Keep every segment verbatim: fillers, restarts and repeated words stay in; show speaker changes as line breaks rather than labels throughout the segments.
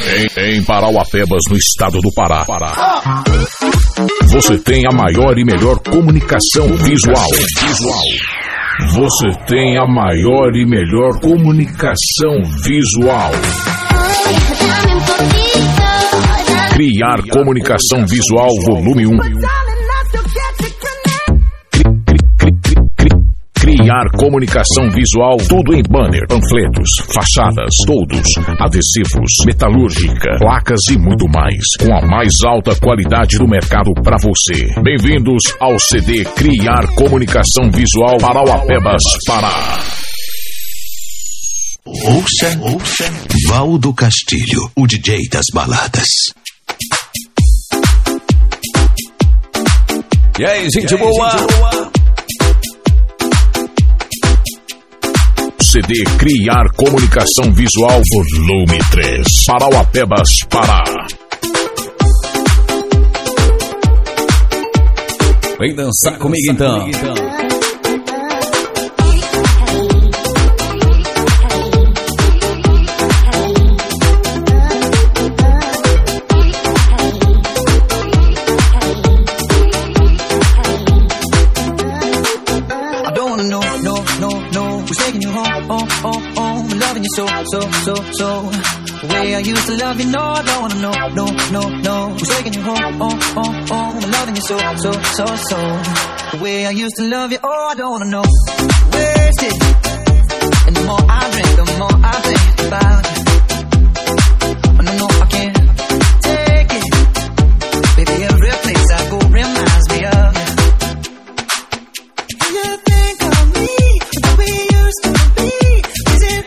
Em, em Parauapebas, no estado do Pará. Pará. Você tem a maior e melhor comunicação visual. Visual. Você tem a maior e melhor comunicação visual. Criar Comunicação Visual Volume um. Criar Comunicação Visual, tudo em banner, panfletos, fachadas, toldos, adesivos, metalúrgica, placas e muito mais, com a mais alta qualidade do mercado para você. Bem-vindos ao C D Criar Comunicação Visual Parauapebas, Pará.
Ouça, ouça, Valdo Castilho, o D J das baladas.
E aí, gente boa?
C D Criar Comunicação Visual Volume três. Parauapebas, Pará.
Vem dançar comigo então.
So, so, so, so, the way I used to love you, no, I don't wanna know, no, no, no, who's taking you home, oh, oh, oh, I'm loving you so, so, so, so, the way I used to love you, oh, I don't wanna know, wasted, and the more I drink, the more I think about you, oh, no, no, I can't take it, baby, every place I go reminds me of you, do you think of me, the way we used to be, is it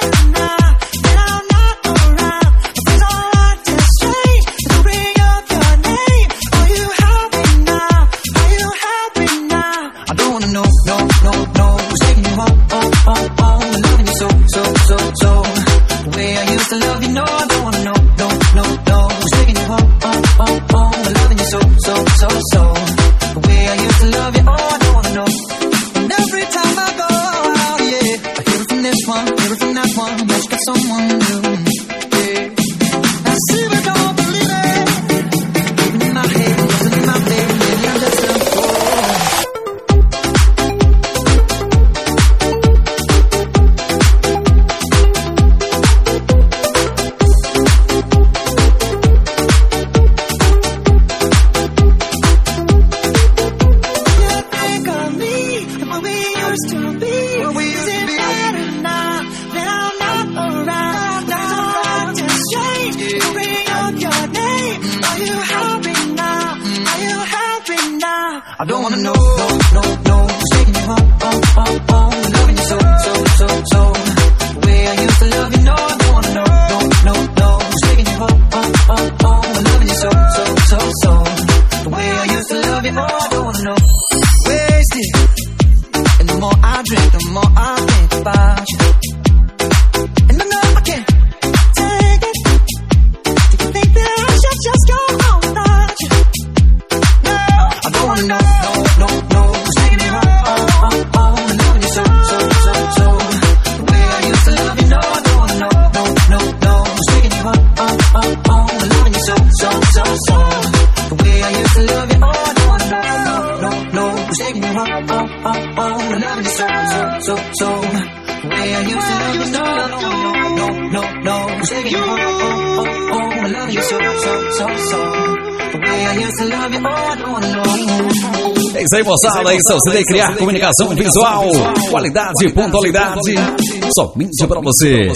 É isso aí, moçada. Isso é o C D Criar Comunicação Visual. Qualidade e pontualidade somente pra você.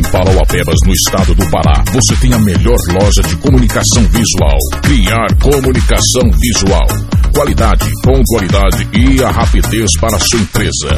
Parauapebas, no estado do Pará, você tem a melhor loja de comunicação visual. Criar Comunicação Visual. Qualidade, pontualidade e a rapidez para a sua empresa.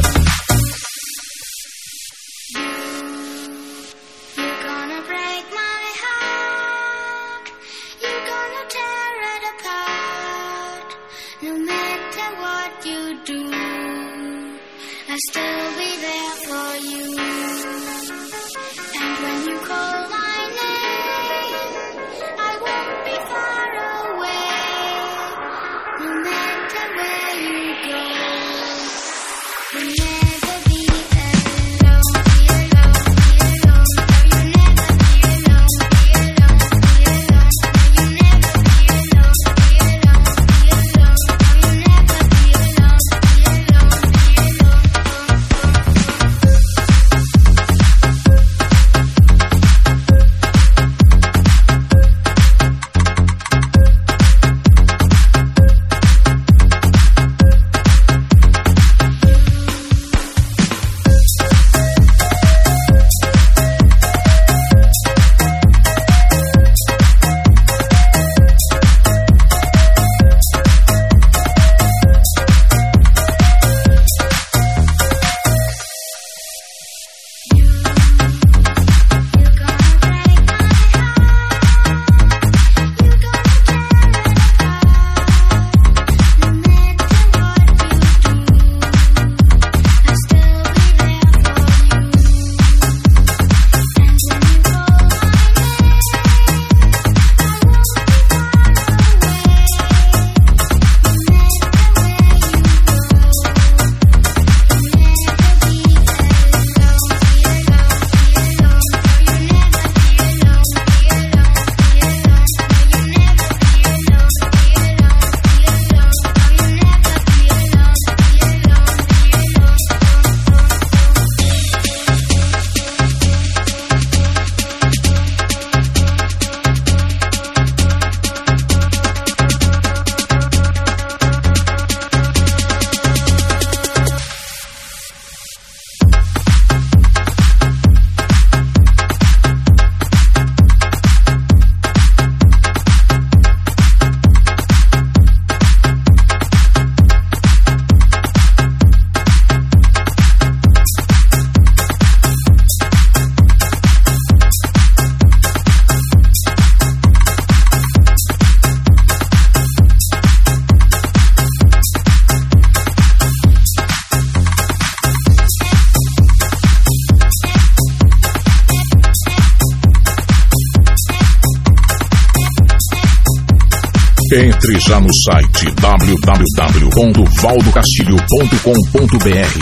Entre já no site w w w ponto valdo castilho ponto com ponto b r.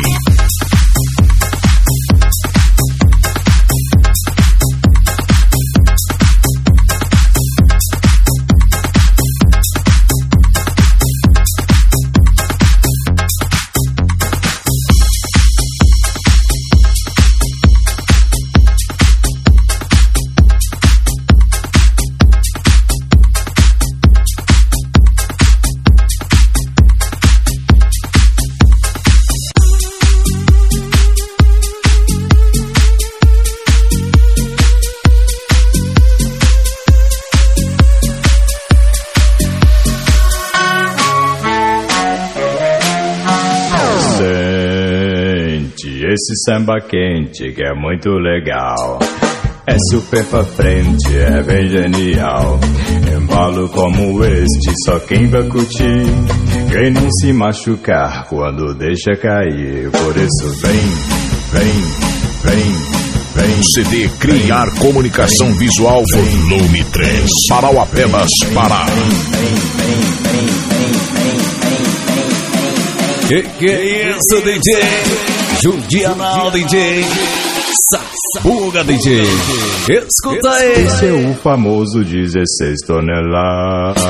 Esse samba quente que é muito legal, é super pra frente, é bem genial. Embalo como este, só quem vai curtir, quem não se machucar quando deixa cair. Por isso vem, vem, vem, vem.
C D Criar vem, Comunicação vem, Visual vem, Volume três, Parauapebas, Pará.
Que que é isso, D J? Judianal D J, Sabuga D J, escuta aí.
Esse é o famoso dezesseis toneladas.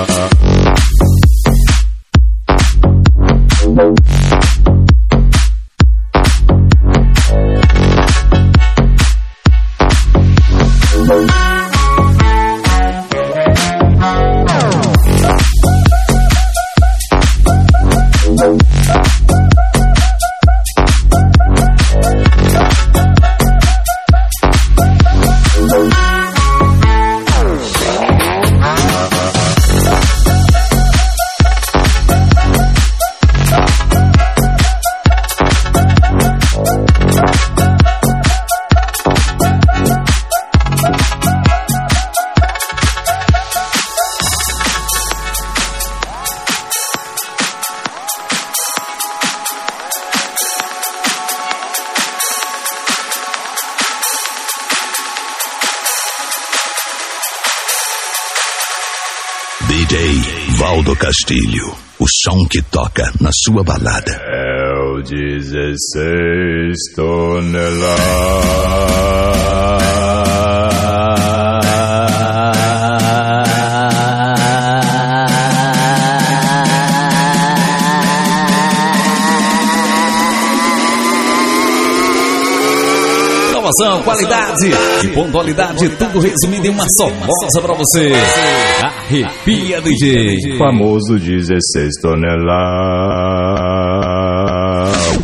J Valdo Castilho, o som que toca na sua balada.
É o dezesseis toneladas.
Qualidade e pontualidade, tudo resumido em uma só voz pra você. Arrepia, D J.
Famoso dezesseis toneladas.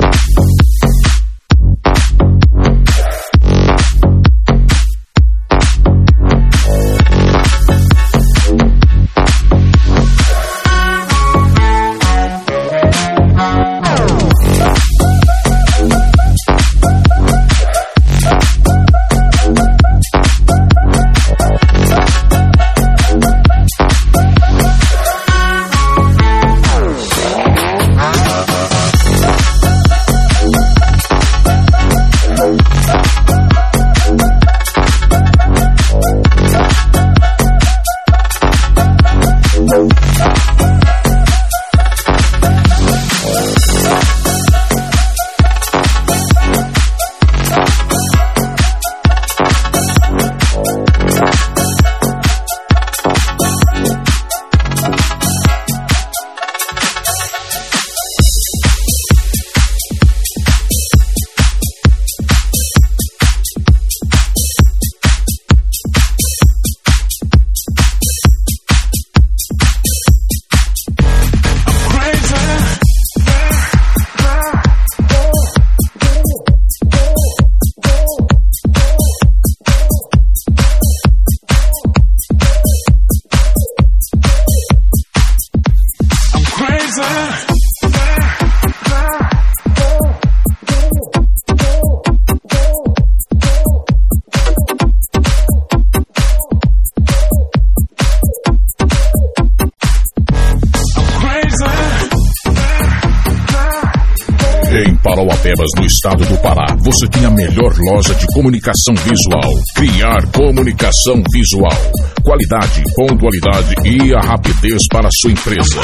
Parauapebas, no estado do Pará, você tem a melhor loja de comunicação visual. Criar Comunicação Visual. Qualidade, pontualidade e a rapidez para a sua empresa.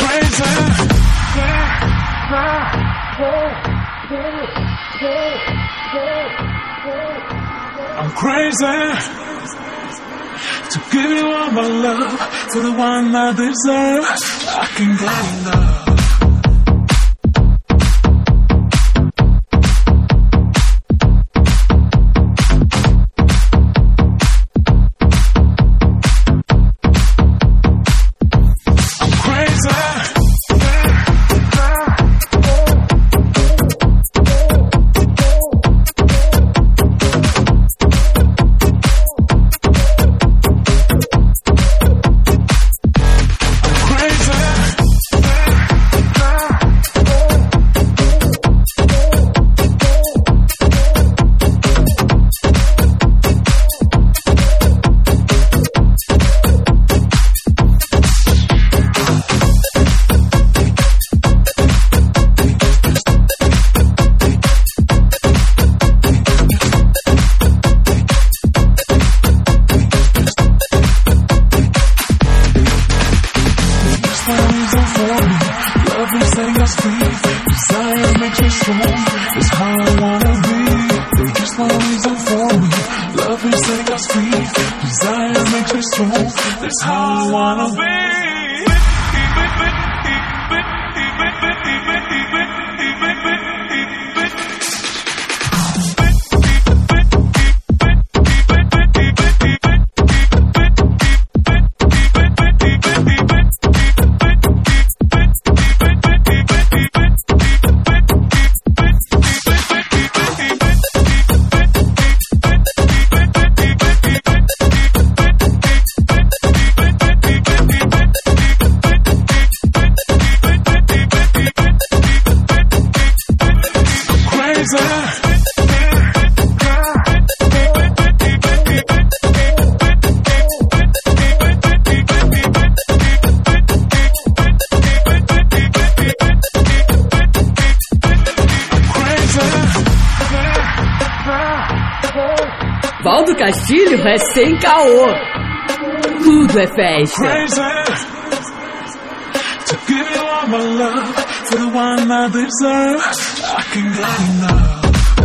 I'm crazy to give you all my love, to the one I deserve. I can't get enough.
Valdo Castilho é sem caô. Tudo é festa.
all my love for the one I deserve. I can't get enough.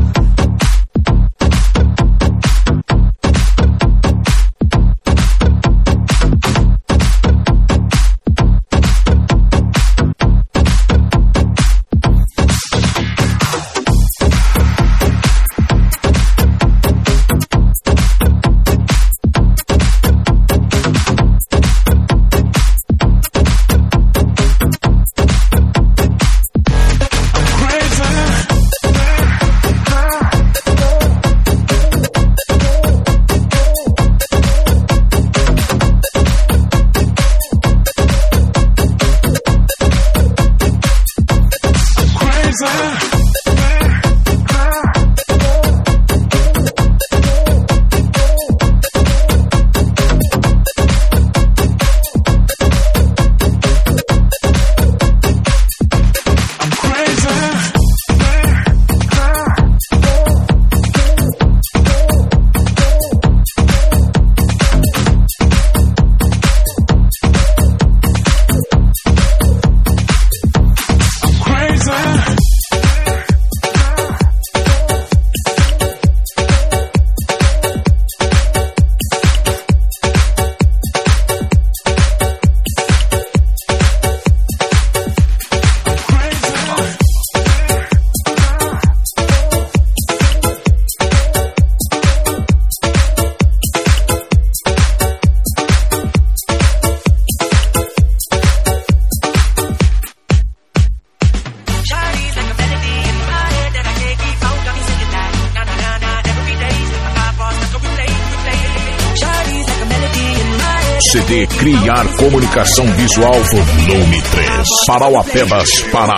C D Criar Comunicação Visual Volume três. Parauapebas, Pará.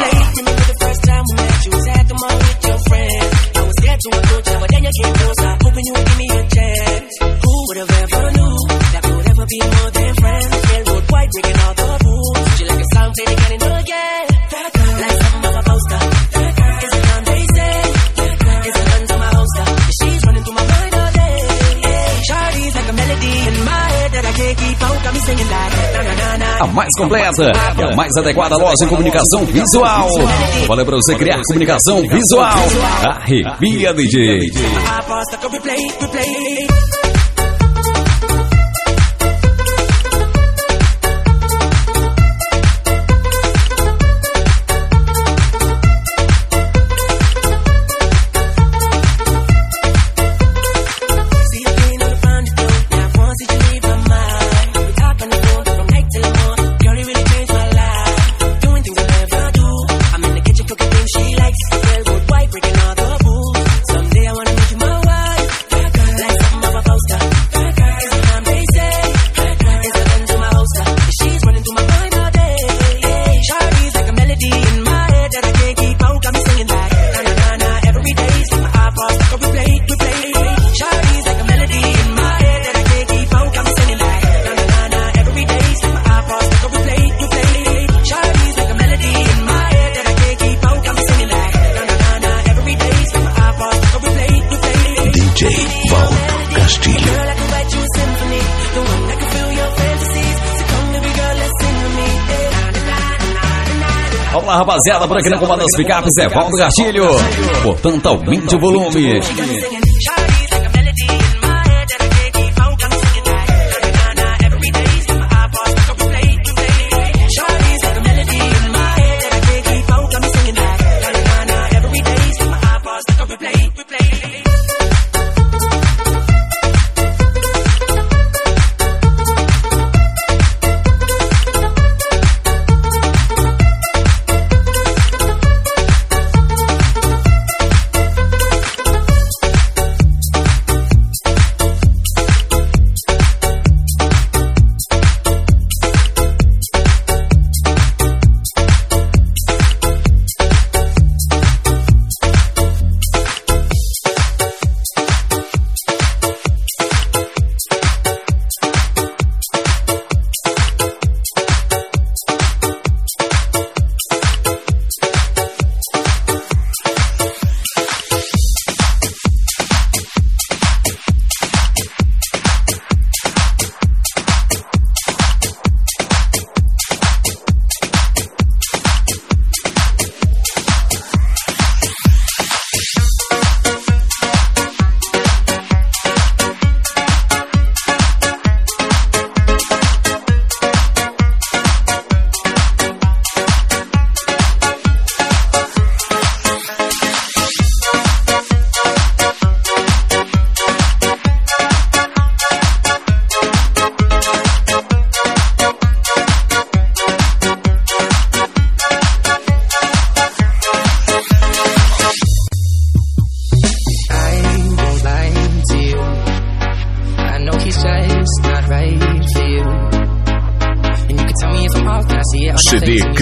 A mais completa e a mais adequada loja em comunicação visual. Falei pra você criar comunicação visual. Arrepia D J. Olá, rapaziada, por aqui no comando das picapes é Valdo Castilho. Portanto, aumente o volume.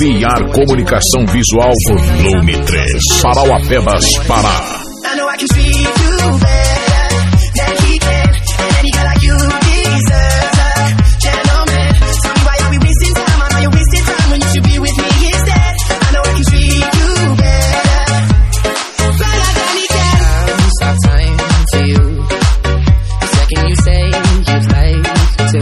Criar Comunicação Visual Volume três. Parauapebas, Pará.
I know I can treat you better than he can, and any girl like you deserves a gentleman. Tell me why are we wasting time? I know you're wasting time when you should be with me instead. I know I can treat you better, better than he can. I'll stop time for you the second you say you'd like to.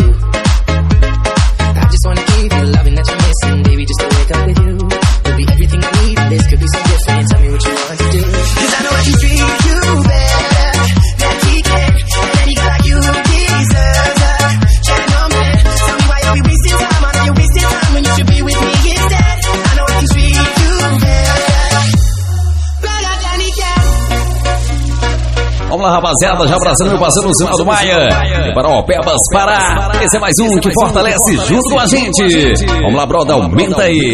I just wanna give you the loving that you're missing, baby, just to wake up with you. You'll be everything I need, and this could be so different. Tell me what you want to do, 'cause I know I can treat you better than he can, and any girl like you deserves a gentleman. Tell me why are we wasting time? I know you're wasting time when you should be with me instead. I know I can treat you better, better than he can.
Vamos lá, rapaziada, já abraçando meu parceiro Luciano Maia e Parauapebas, Pará. Esse é mais um que fortalece junto com a gente. Vamos lá, brother, aumenta aí.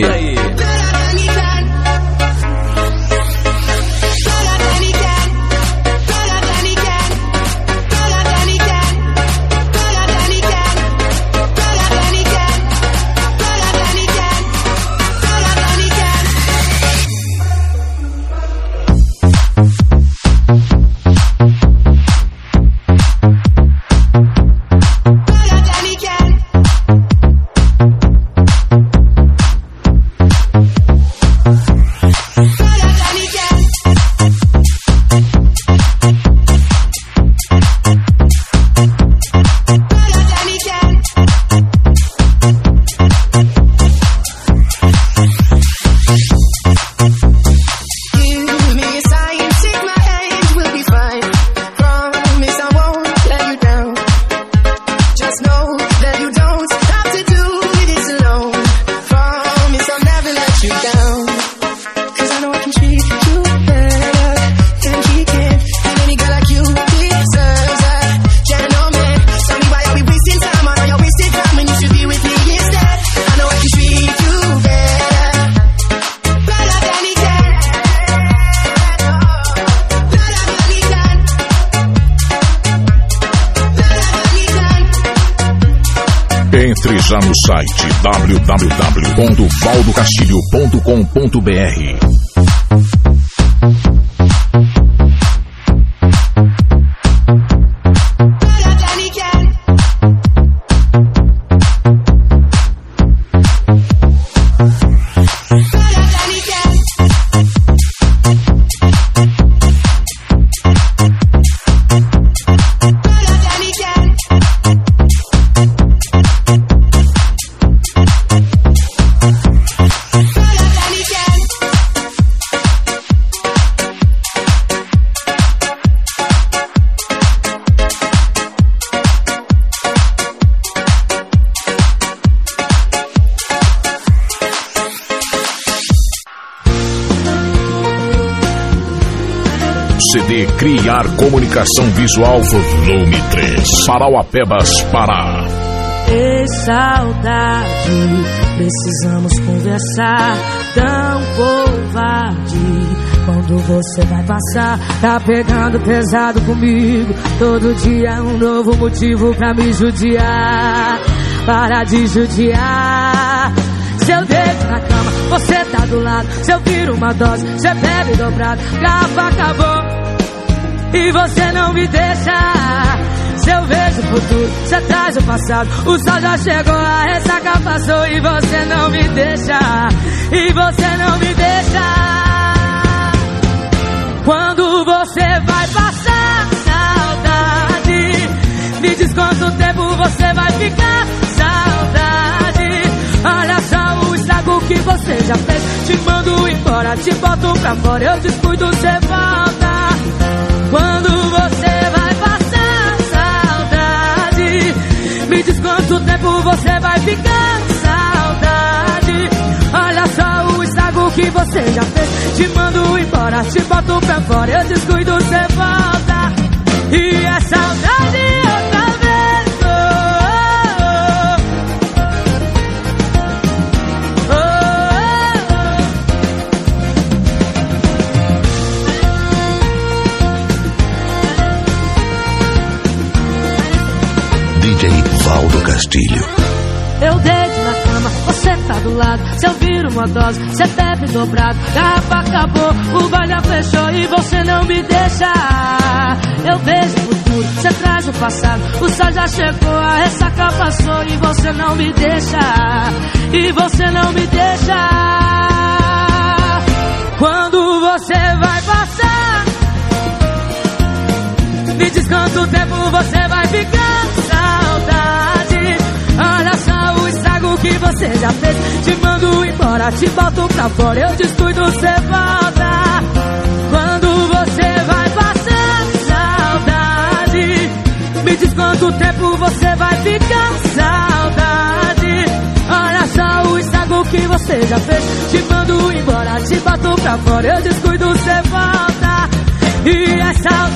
Entre já no site w w w ponto valdo castilho ponto com ponto b r. C D Criar Comunicação Visual Volume três. Parauapebas, Pará.
Ei, saudade, precisamos conversar. Tão covarde, quando você vai passar. Tá pegando pesado comigo. Todo dia é um novo motivo pra me judiar. Para de judiar. Se eu deito na cama, você tá do lado. Se eu viro uma dose, você bebe dobrado. Garrafa acabou e você não me deixa. Se eu vejo o futuro, você traz o passado. O sol já chegou, a ressaca passou e você não me deixa. E você não me deixa. Quando você vai passar saudade, me diz quanto tempo você vai ficar. Saudade, olha só o estrago que você já fez. Te mando embora, te boto pra fora, eu descuido, você volta. Quando você vai passar saudade, me diz quanto tempo você vai ficar. Saudade, olha só o estrago que você já fez. Te mando embora, te boto pra fora, eu descuido, você volta. E é saudade outra vez. Oh, oh,
D J Valdo Castilho.
Eu deito na cama, você tá do lado. Se eu viro uma dose, cê bebe dobrado. Garrafa acabou, o baile fechou e você não me deixa. Eu vejo o futuro, cê traz o passado. O sol já chegou, a ressaca passou e você não me deixa. E você não me deixa. Quando você vai passar, me diz quanto tempo você vai ficar. Saudade, olha só o estrago que você já fez. Te mando embora, te boto pra fora, eu descuido, cê volta. Quando você vai passar, saudade, me diz quanto tempo você vai ficar. Saudade, olha só o estrago que você já fez. Te mando embora, te boto pra fora, eu descuido, cê volta. E essa...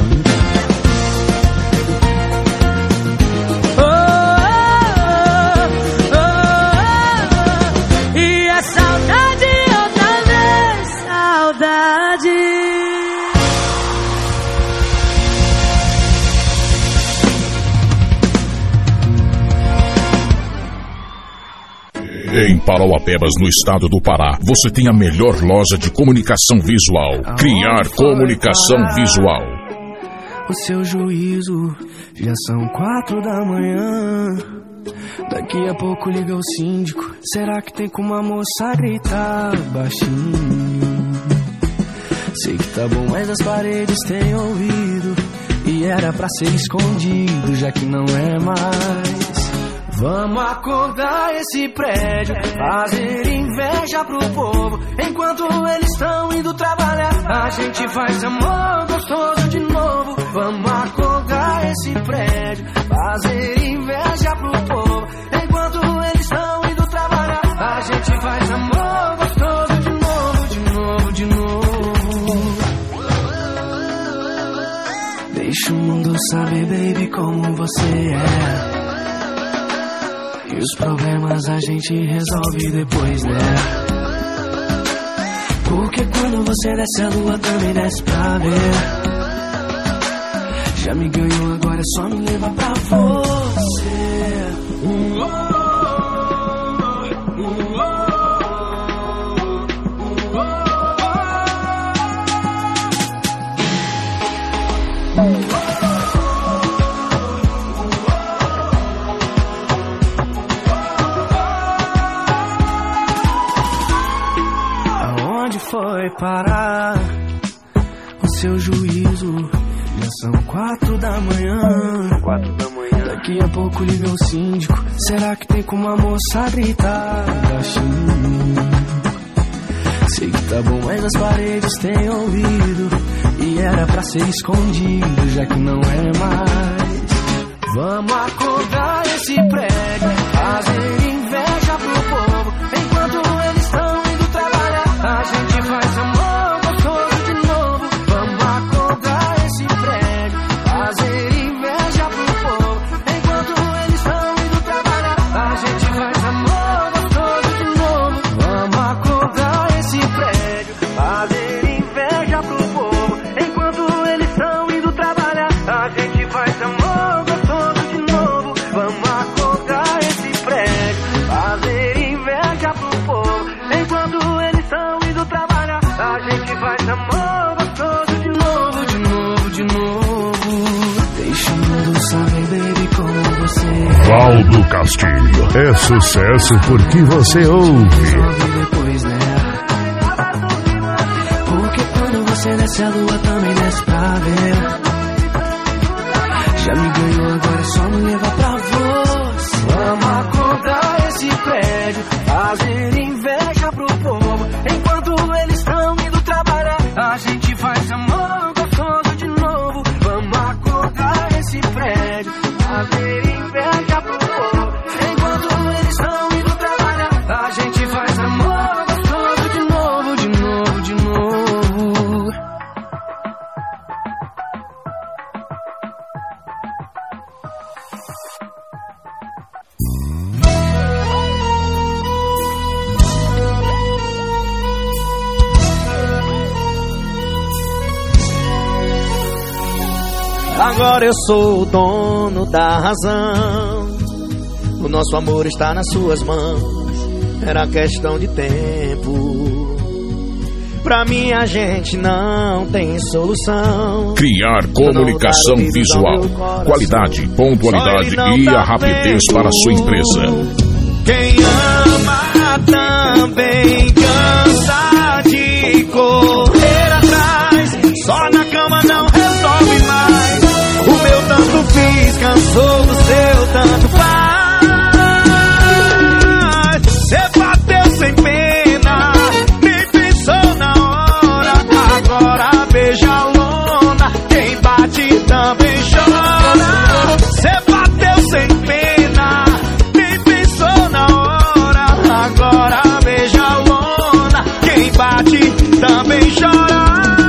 Em Parauapebas, no estado do Pará, você tem a melhor loja de comunicação visual. Criar Comunicação Visual.
O seu juízo, já são quatro da manhã. Daqui a pouco liga o síndico. Será que tem como a moça gritar baixinho? Sei que tá bom, mas as paredes têm ouvido. E era pra ser escondido, já que não é mais. Vamos acordar esse prédio, fazer inveja pro povo. Enquanto eles estão indo trabalhar, a gente faz amor gostoso de novo. Vamos acordar esse prédio, fazer inveja pro povo. Enquanto eles estão indo trabalhar, a gente faz amor gostoso de novo, de novo, de novo. Deixa o mundo saber, baby, como você é. E os problemas a gente resolve depois, né? Porque quando você desce a lua também desce pra ver. Já me ganhou, agora é só me levar pra você. Uh, oh. Foi parar o seu juízo? Já são quatro da manhã. Quatro da manhã. Daqui a pouco liga o síndico. Será que tem como a moça gritar baixinho? Sei que tá bom, mas as paredes têm ouvido. E era pra ser escondido, já que não é mais. Vamos acordar esse prédio, fazer inveja pro povo. Enquanto eles estão indo trabalhar, a gente faz amor gostoso de novo. Vamos acordar esse prédio, fazer inveja pro povo. Enquanto eles estão indo trabalhar, a gente faz amor gostoso de novo. Vamos acordar esse prédio, fazer inveja pro povo. Enquanto eles estão indo trabalhar, a gente faz amor gostoso de novo. Vamos acordar esse prédio, fazer inveja pro povo. Enquanto eles estão indo trabalhar, a gente faz amor gostoso de novo, de novo, de novo. Deixa o mundo saber, baby, como você é.
Valdo Castilho, é sucesso porque você ouve.
Resolve depois, né? Porque quando você desce a lua também desce pra ver. Já me ganhou, agora é só me levar pra você. Vamos acordar esse prédio, fazer inveja pro povo. Enquanto eles estão indo trabalhar, a gente faz amor gostoso de novo. Vamos acordar esse prédio, fazer inveja pro povo. Enquanto eles estão indo trabalhar, a gente faz amor gostoso de novo, de novo, de novo.
Agora eu sou o dono da razão. O nosso amor está nas suas mãos. era questão de tempo. Pra mim a gente não tem solução.
Criar comunicação visual, qualidade, pontualidade e a rapidez para a sua empresa.
Quem ama também cansa de correr atrás. Só na cama não resolve mais. O meu tanto fiz cansou do seu tanto faz. Cê bateu sem pena, nem pensou na hora. Agora beija a lona, quem bate também chora. Cê bateu sem pena, nem pensou na hora. Agora beija a lona, quem bate também chora.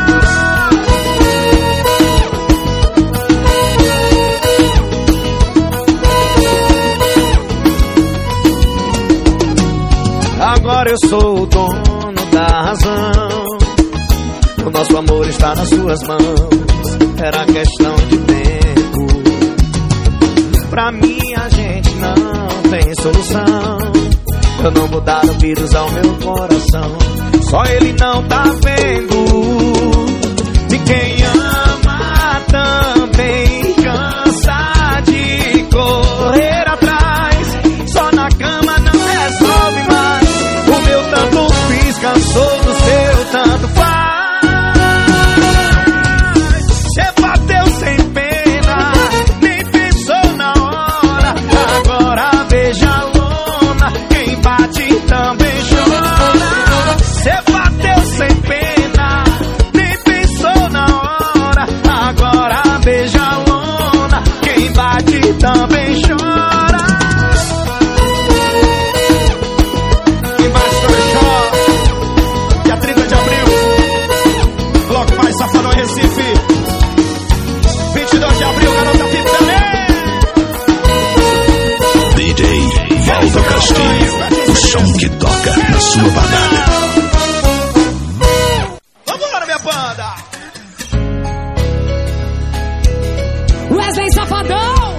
Agora eu sou o dono da razão. O nosso amor está nas suas mãos. Era questão de tempo. Pra mim a gente não tem solução. Eu não vou dar ouvidos ao meu coração. Só ele não tá vendo. E quem ama também cansa de correr atrás. Só na cama não resolve mais. O meu tanto fiz cansou do seu tanto faz. Cê bateu sem pena, nem pensou na hora. Agora beija a lona, quem bate também chora. Cê bateu sem pena, nem pensou na hora. Agora beija a lona, quem bate também chora.
Valdo Castilho, o som que toca na sua balada.
Vambora, minha banda!
Wesley Safadão!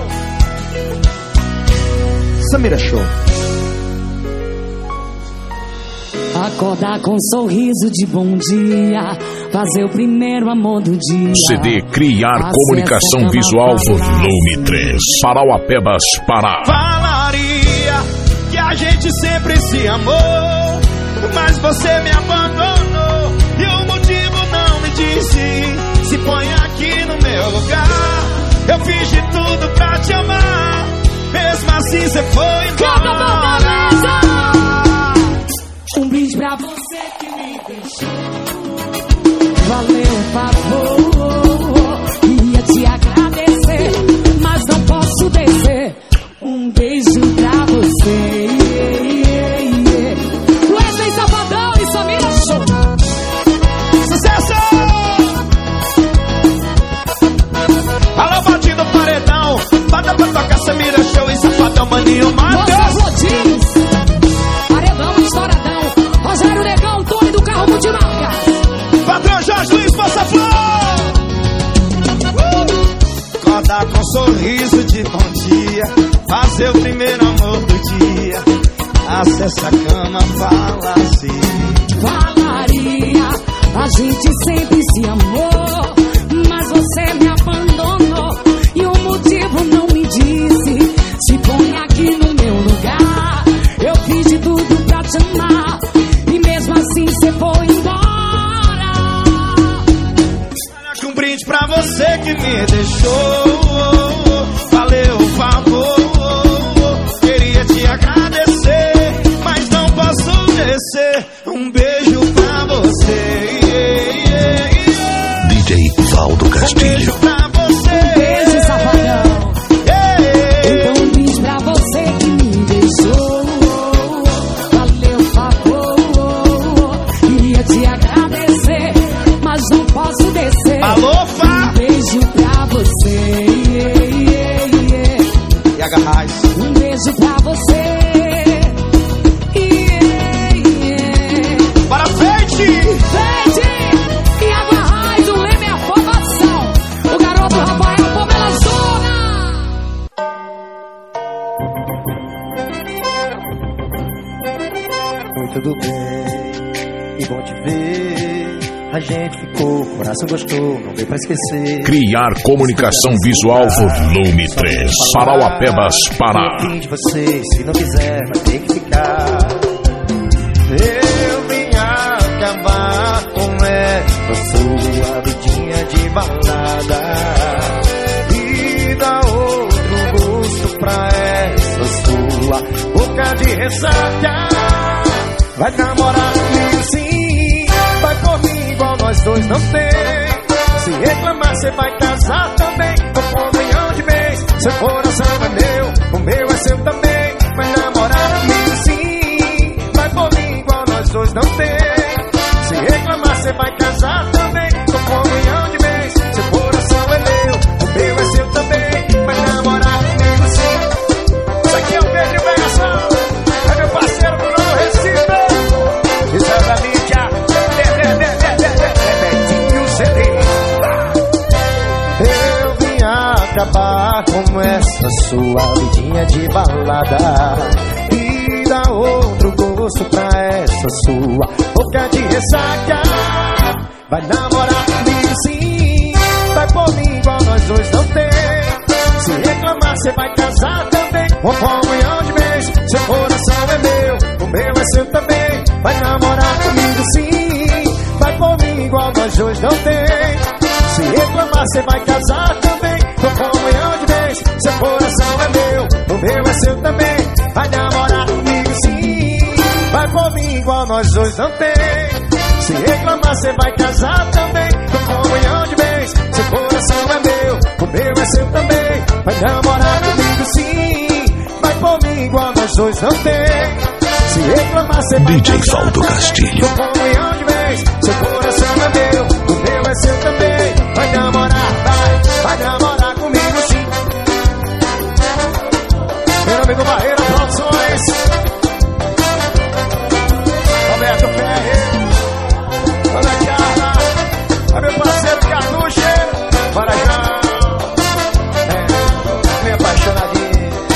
Samira Show.
Acordar com um sorriso de bom dia, fazer o primeiro amor do dia.
C D Criar Comunicação Visual Volume três. Parauapebas, Pará.
Falaria que a gente sempre se amou, mas você me abandonou e o motivo não me disse. Se põe aqui no meu lugar. Eu fiz de tudo pra te amar, mesmo assim você foi embora.
Um brinde pra você que me deixou. Valeu o favor, ia te agradecer, mas não posso descer. Um beijo pra você. Wesley Safadão e Samira Show.
Sucesso! Alô, batido paredão, bata pra tocar Samira Show e Safadão, maninho Matheus.
Paredão, estouradão, Rogério Negão, Tony do carro multimarca.
Patrão Jorge Luiz Passa Flor. Acordar com um sorriso de bom dia, fazer o primeiro amor do dia. Acessa a cama, fala assim.
Falaria, a gente sempre se amou, mas você me abandonou e o motivo não me disse. Se põe aqui no meu lugar. Eu fiz de tudo pra te amar e mesmo assim você foi embora.
Olha, um brinde pra você que me deixou. Valeu o favor, queria te agradecer, mas não posso descer. Um beijo pra você.
D J Valdo Castilho.
Um beijo pra você.
Um beijo, Safadão. Então um brinde pra você que me deixou. Valeu o favor, queria te agradecer, mas não posso descer.
Alô, Fá.
Um beijo pra você.
E a Garrais.
Um beijo pra você.
Para frente!
Frente! E a Garrais, o leme é a formação. O
você. A gente ficou, coração gostou, não deu pra esquecer.
Criar comunicação visual volume três. Parauapebas, Pará.
Eu de você, se não quiser, vai ter que ficar. Eu vim acabar com essa sua vidinha de balada e dar outro gosto pra essa sua boca de ressaca. Vai namorar comigo sim, vai por mim igual nós dois não tem. Se reclamar cê vai casar também, com comunhão de bens. Seu coração é meu, o meu é seu também. Vai namorar comigo sim, vai por mim igual nós dois não tem. Se reclamar cê vai casar também, com comunhão de bens. Seu coração é meu, o meu é seu também. Vai namorar comigo sim. Isso aqui é o Pedro Pegação, é meu parceiro do Novo Recife. Isso é da mídia, Betinho C D. Eu vim acabar com essa sua vidinha de balada e dar outro gosto pra essa sua boca de ressaca. Vai namorar comigo sim, vai por mim igual nós dois não tem. Se reclamar cê vai casar também, com comunhão de bens. Seu coração é meu, o meu é seu também. Vai namorar comigo sim, vai por mim igual nós dois não tem. Se reclamar cê vai casar também, com comunhão de bens. Seu coração é meu, o meu é seu também. Vai namorar comigo sim, vai por mim igual nós dois não tem. Se reclamar cê vai casar também, com comunhão de bens. Seu coração é meu, o meu é seu também. Vai namorar comigo sim, vai por mim igual nós dois não tem. Se reclamar cê vai
D J
casar
Valdo
também,
Castilho.
com comunhão de bens. Seu coração é meu, o meu é seu também. Vai namorar, vai, vai namorar comigo sim. Meu amigo Barreira Produções, Roberto Ferreira, Dona Carla, é meu parceiro Cartucho, Marajá, é, meu apaixonadinho.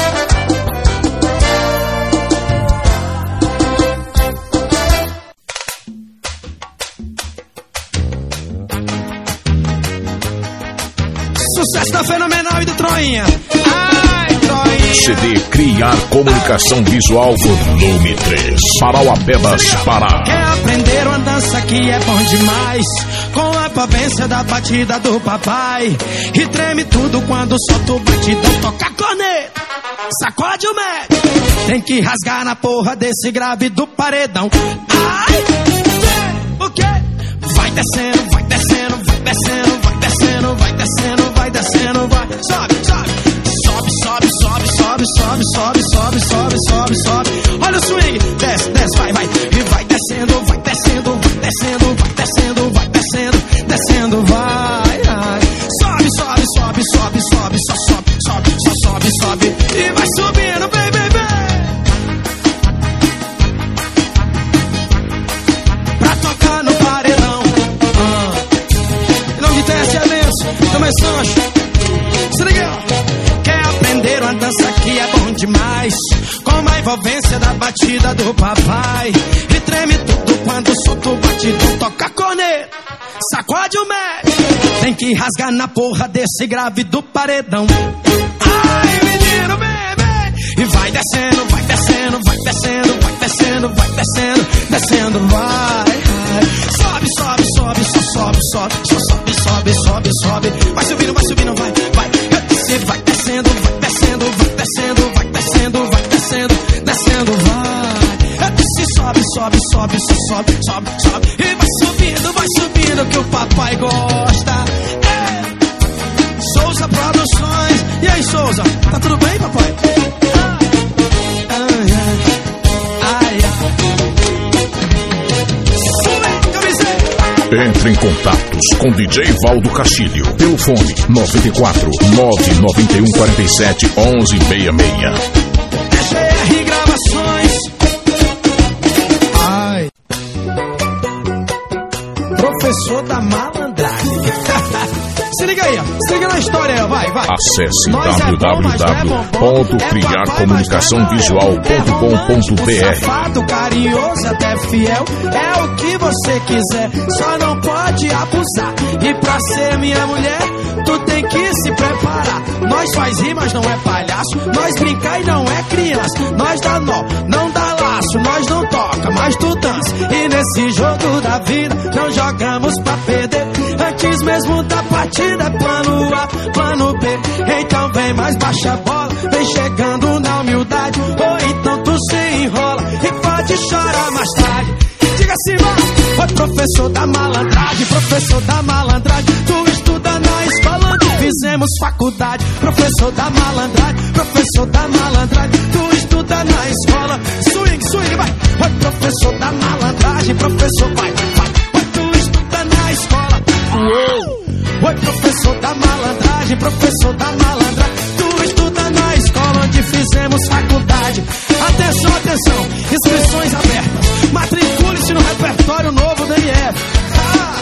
Sucesso da Fenomenal e do Troinha. Ai, Troinha.
C D Criar Comunicação Visual volume três. Parauapebas, Pará.
Quer aprender uma dança que é bom demais, com a potência da batida do papai. E treme tudo quando solta o batidão, toca a corneta, sacode o médio. Tem que rasgar na porra desse grave do paredão. Ai, o quê? Vai descendo, vai descendo, vai descendo, vai descendo, vai descendo, vai descendo, vai. Sobe, sobe, sobe, sobe, sobe, sobe, sobe, sobe, sobe, sobe, sobe, sobe. Olha o swing, desce, desce, vai, vai. E vai descendo, vai descendo, vai descendo, vai descendo, vai descendo, descendo, vai. Sobe, sobe, sobe, sobe, sobe, só sobe, sobe, só sobe, sobe. E vai subindo, vem, vem, vem. Pra tocar no paredão. Começando, se liga. Quer aprender uma dança que é bom demais, com a envolvência da batida do papai. E treme tudo quando solta o batidão, toca a corneta, sacode o médio. Tem que rasgar na porra desse grave do paredão. Ai, menino, vem, vem. E vai descendo, vai descendo, vai descendo, vai descendo, vai descendo, descendo, vai. Sobe, sobe, sobe, só sobe, sobe, só sobe, sobe, sobe, sobe. Vai subindo, vai subindo, vai, vai. Você vai descendo, vai descendo, vai descendo, vai descendo, vai descendo, descendo, vai. Desce, sobe, sobe, sobe, só sobe, sobe, sobe. E vai subindo, vai subindo que o papai gosta. É. Souza Produções. E aí, Souza? Tá tudo bem, papai? Ai, ai, ai, ai.
Entre em contatos com D J Valdo Castilho pelo fone nove quatro nove nove um quatro sete um um seis seis.
G R Gravações. Ai. professor da malandragem. Se liga aí, ó. Se liga na história aí, ó. Vai, vai.
Acesse
Nós
w w w ponto criar comunicação visual ponto com ponto b r.
Safado, carinhoso, até fiel. É o que você quiser, só não pode abusar. E pra ser minha mulher, tu tem que se preparar. Nós faz rimas, não é palhaço. Nós brincar e não é criança. Nós dá nó, não dá laço. Nós não toca, mas tu dança. E nesse jogo da vida, não jogamos pra perder. Antes mesmo da partida, é plano A, plano B. Então vem mais, baixa a bola. Vem chegando na humildade. Ou então tu se enrola e pode chorar mais tarde. Diga assim, vai. Oi, professor da malandragem, professor da malandragem. Tu estuda na escola onde fizemos faculdade. Professor da malandragem, professor da malandragem. Tu estuda na escola. Swing, swing, vai. Oi, professor da malandragem, professor, vai, vai. Oi, tu estuda na escola. Uou. Oi, professor da malandragem, professor da malandragem. Tu estuda na escola onde fizemos faculdade. Atenção, atenção, inscrições abertas. Matricule-se no repertório novo do N F. Ah,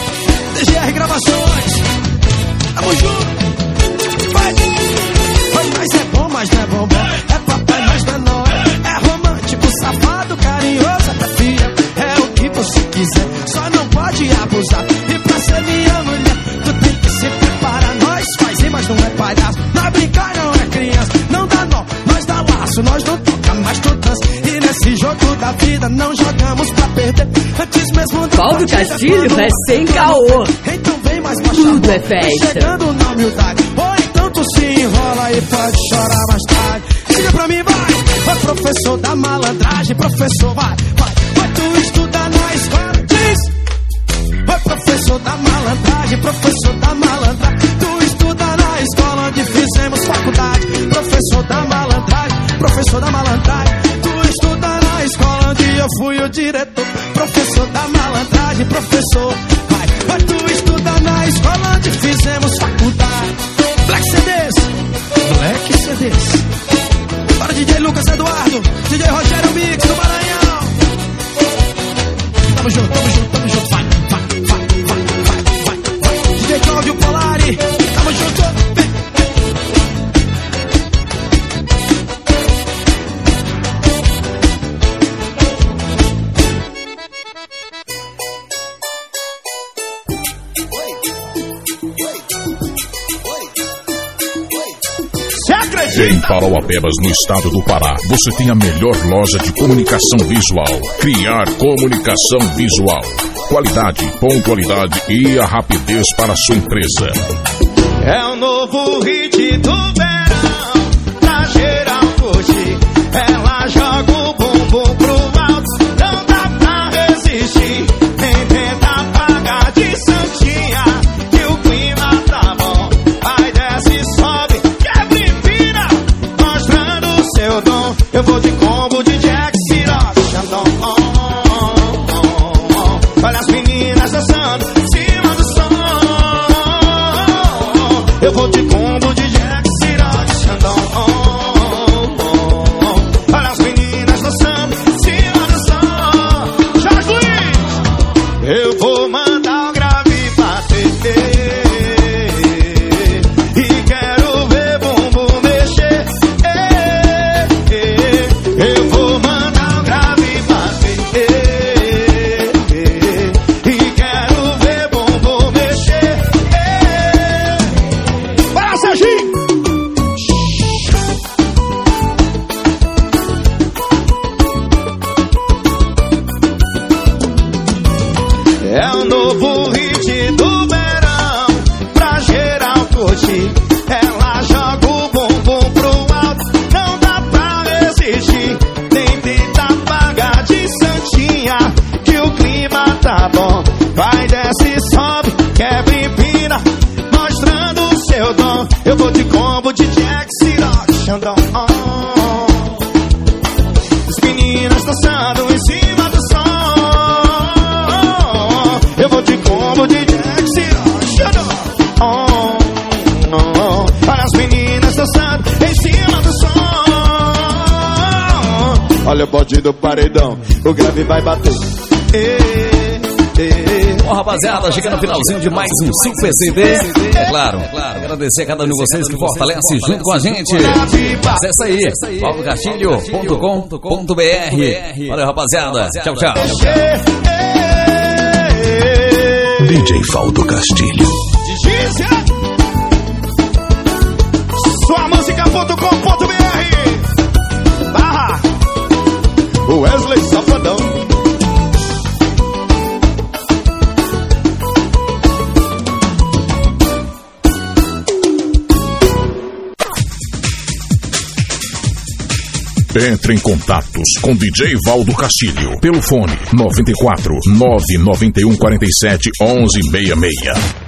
D G R Gravações. Tamo junto. Vai. Oi, mas é bom, mas não é bombom. É papai, mas não é nóis. É romântico, safado, carinhoso, até fiel. É o que você quiser, só não pode abusar. E pra ser minha mulher, tu tem que se preparar. Nós faz rimas, não é palhaço. Nós brincar, não é criança. Não dá nó, nós dá laço. Nós não toca, mas tu dança. E nesse jogo da vida, não jogamos pra perder. Antes mesmo da
Valdo Castilho é sem caô.
Então vem mais baixa.
Tudo é festa.
Chegando na humildade. Ou então tu se enrola e pode chorar mais tarde. Diga pra mim, vai. Vai, professor da malandragem, professor, vai, vai. Vai, tu estuda na escola. Diz. Vai, professor da malandragem, professor da malandragem. Tu estuda na escola onde fizemos faculdade. Professor da malandragem, professor da malandragem. Tu estuda na escola onde eu fui o diretor. Professor da malandragem, professor, vai. Vai, tu estuda na escola onde fizemos faculdade. Black C Ds, Black C Ds. Para D J Lucas Eduardo, D J Rogério Mix do Maranhão. Tamo junto, tamo junto, tamo junto. Vai, vai, vai, vai, vai, vai, vai. D J Cláudio Polari, tamo junto. Vem.
Em Parauapebas, no estado do Pará, você tem a melhor loja de comunicação visual. Criar Comunicação Visual. Qualidade, pontualidade e a rapidez para a sua empresa.
É o novo hit do verão, pra geral curtir. Ela joga o bumbum pro alto, não dá pra resistir. Nem tenta apagar de santinha, que o clima tá bom. Vai, desce, sobe, quebra e vira, mostrando o seu dom. Eu vou de combo de Jack Ciroc, Xandão. Olha as meninas dançando em cima do som. Eu vou de combo de Jack Ciroc, Xandão. Olha as meninas dançando em cima do som. Jorge Luiz! Eu vou mandar o grave bater e quero ver bumbum mexer. Eu vou mandar o grave bater e quero ver bumbum mexer. Para, Serginho! É o novo hit do verão, pra geral curtir. Ela joga o bumbum pro alto, não dá pra resistir. Nem tenta apagar de santinha, que o clima tá bom. Vai, desce, sobe, quebra e empina, mostrando o seu dom. Eu vou de combo de Jack Ciroc, Xandão. As meninas dançando em cima do som. Eu vou de combo de Jack Ciroc, Xandão. Olha as meninas dançando em cima do som. Olha o bode do paredão, o grave vai bater. Ei, ei,
Bom, rapaziada, chega no finalzinho de mais um Super C D. É claro, claro. Agradecer a cada um de vocês que fortalece junto com a gente. Acesse aí, valdo castilho ponto com ponto b r. Valeu, rapaziada. Tchau, tchau.
D J Valdo Castilho.
Sua música ponto com ponto b r. Barra Wesley Safadão.
Entre em contatos com D J Valdo Castilho pelo fone nove quatro nove nove um quatro sete um um seis seis.